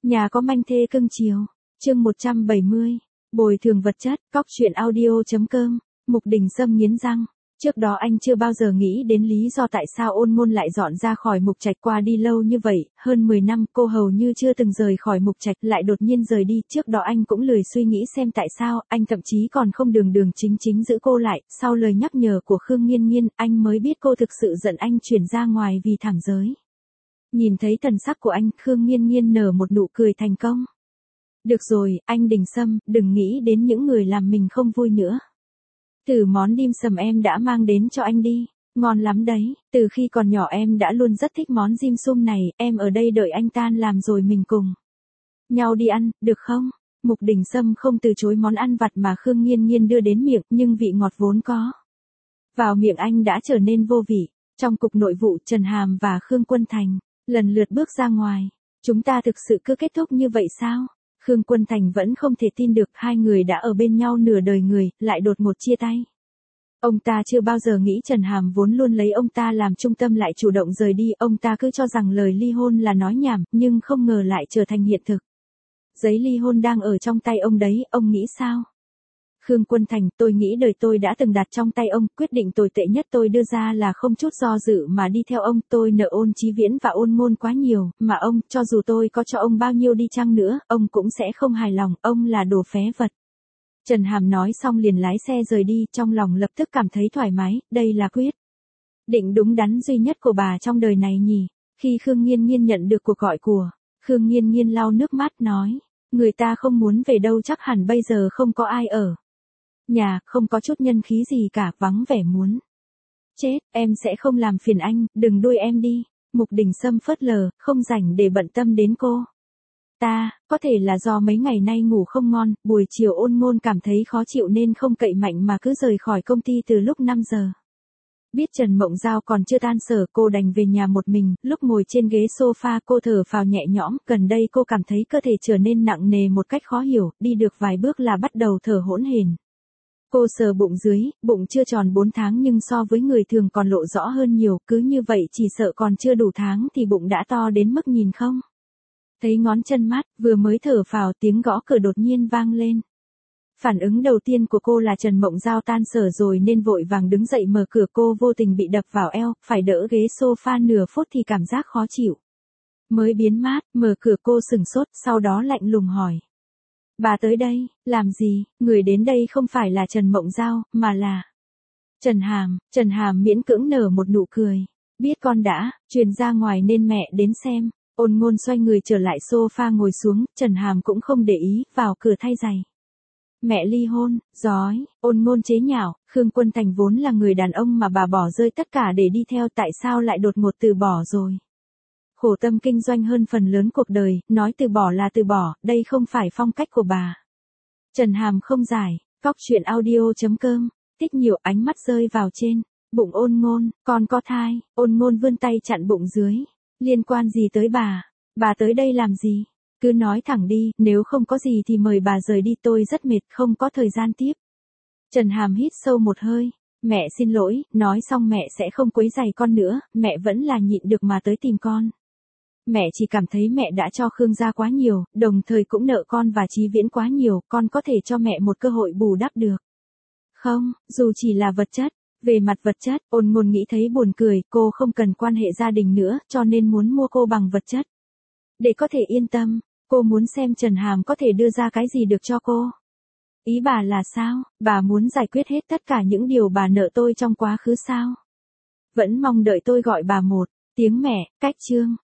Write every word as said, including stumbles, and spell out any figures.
Nhà có manh thê cưng chiều. Chương một trăm bảy mươi. Bồi thường vật chất. Cóc truyện audio.com. Mục Đình Sâm nghiến răng. Trước đó anh chưa bao giờ nghĩ đến lý do tại sao Ôn Ngôn lại dọn ra khỏi Mục Trạch qua đi lâu như vậy, hơn mười năm cô hầu như chưa từng rời khỏi Mục Trạch lại đột nhiên rời đi, trước đó anh cũng lười suy nghĩ xem tại sao, anh thậm chí còn không đường đường chính chính giữ cô lại, sau lời nhắc nhở của Khương Nghiên Nghiên, anh mới biết cô thực sự giận anh chuyển ra ngoài vì thảm giới. Nhìn thấy thần sắc của anh, Khương Nghiên Nghiên nở một nụ cười thành công. Được rồi, anh Đình Sâm, đừng nghĩ đến những người làm mình không vui nữa. Thử món dim sầm em đã mang đến cho anh đi, ngon lắm đấy, từ khi còn nhỏ em đã luôn rất thích món dim sum này, em ở đây đợi anh tan làm rồi mình cùng nhau đi ăn, được không? Mục Đình Sâm không từ chối món ăn vặt mà Khương Nghiên Nghiên đưa đến miệng, nhưng vị ngọt vốn có vào miệng anh đã trở nên vô vị. Trong cục nội vụ, Trần Hàm và Khương Quân Thành lần lượt bước ra ngoài. Chúng ta thực sự cứ kết thúc như vậy sao? Khương Quân Thành vẫn không thể tin được hai người đã ở bên nhau nửa đời người, lại đột ngột chia tay. Ông ta chưa bao giờ nghĩ Trần Hàm vốn luôn lấy ông ta làm trung tâm lại chủ động rời đi, ông ta cứ cho rằng lời ly hôn là nói nhảm, nhưng không ngờ lại trở thành hiện thực. Giấy ly hôn đang ở trong tay ông đấy, ông nghĩ sao? Khương Quân Thành, tôi nghĩ đời tôi đã từng đặt trong tay ông, quyết định tồi tệ nhất tôi đưa ra là không chút do dự mà đi theo ông, tôi nợ Ôn Chí Viễn và Ôn Ngôn quá nhiều, mà ông, cho dù tôi có cho ông bao nhiêu đi chăng nữa, ông cũng sẽ không hài lòng, ông là đồ phế vật. Trần Hàm nói xong liền lái xe rời đi, trong lòng lập tức cảm thấy thoải mái, đây là quyết định đúng đắn duy nhất của bà trong đời này nhỉ. Khi Khương Nghiên Nghiên nhận được cuộc gọi của Khương Nghiên Nghiên lau nước mắt nói, người ta không muốn về đâu, chắc hẳn bây giờ không có ai ở nhà, không có chút nhân khí gì cả, vắng vẻ muốn chết, em sẽ không làm phiền anh, đừng đuổi em đi. Mục Đình Sâm phớt lờ, không rảnh để bận tâm đến cô ta, có thể là do mấy ngày nay ngủ không ngon, buổi chiều Ôn Ngôn cảm thấy khó chịu nên không cậy mạnh mà cứ rời khỏi công ty từ lúc năm giờ. Biết Trần Mộng Giao còn chưa tan sở, cô đành về nhà một mình, lúc ngồi trên ghế sofa cô thở phào nhẹ nhõm, gần đây cô cảm thấy cơ thể trở nên nặng nề một cách khó hiểu, đi được vài bước là bắt đầu thở hỗn hển. Cô sờ bụng dưới, bụng chưa tròn bốn tháng nhưng so với người thường còn lộ rõ hơn nhiều, cứ như vậy chỉ sợ còn chưa đủ tháng thì bụng đã to đến mức nhìn không thấy ngón chân mát, vừa mới thở phào tiếng gõ cửa đột nhiên vang lên. Phản ứng đầu tiên của cô là Trần Mộng Giao tan sở rồi nên vội vàng đứng dậy mở cửa, cô vô tình bị đập vào eo, phải đỡ ghế sofa nửa phút thì cảm giác khó chịu mới biến mát, mở cửa cô sừng sốt, sau đó lạnh lùng hỏi. Bà tới đây, làm gì? Người đến đây không phải là Trần Mộng Giao, mà là Trần Hàm. Trần Hàm miễn cưỡng nở một nụ cười. Biết con đã truyền ra ngoài nên mẹ đến xem. Ôn Ngôn xoay người trở lại sofa ngồi xuống, Trần Hàm cũng không để ý, vào cửa thay giày. Mẹ ly hôn, giói, Ôn Ngôn chế nhạo, Khương Quân Thành vốn là người đàn ông mà bà bỏ rơi tất cả để đi theo, tại sao lại đột ngột từ bỏ rồi? Khổ tâm kinh doanh hơn phần lớn cuộc đời, nói từ bỏ là từ bỏ, đây không phải phong cách của bà. Trần Hàm không giải, cóc truyện audio.com, tích nhiều, ánh mắt rơi vào trên bụng Ôn Ngôn, con có thai. Ôn Ngôn vươn tay chặn bụng dưới. Liên quan gì tới bà? Bà tới đây làm gì? Cứ nói thẳng đi, nếu không có gì thì mời bà rời đi, tôi rất mệt, không có thời gian tiếp. Trần Hàm hít sâu một hơi. Mẹ xin lỗi, nói xong mẹ sẽ không quấy rầy con nữa, mẹ vẫn là nhịn được mà tới tìm con. Mẹ chỉ cảm thấy mẹ đã cho Khương gia quá nhiều, đồng thời cũng nợ con và Chí Viễn quá nhiều, con có thể cho mẹ một cơ hội bù đắp được không, dù chỉ là vật chất. Về mặt vật chất, Ôn Ngôn nghĩ thấy buồn cười, cô không cần quan hệ gia đình nữa, cho nên muốn mua cô bằng vật chất. Để có thể yên tâm, cô muốn xem Trần Hàm có thể đưa ra cái gì được cho cô. Ý bà là sao, bà muốn giải quyết hết tất cả những điều bà nợ tôi trong quá khứ sao? Vẫn mong đợi tôi gọi bà một tiếng mẹ, cách chương.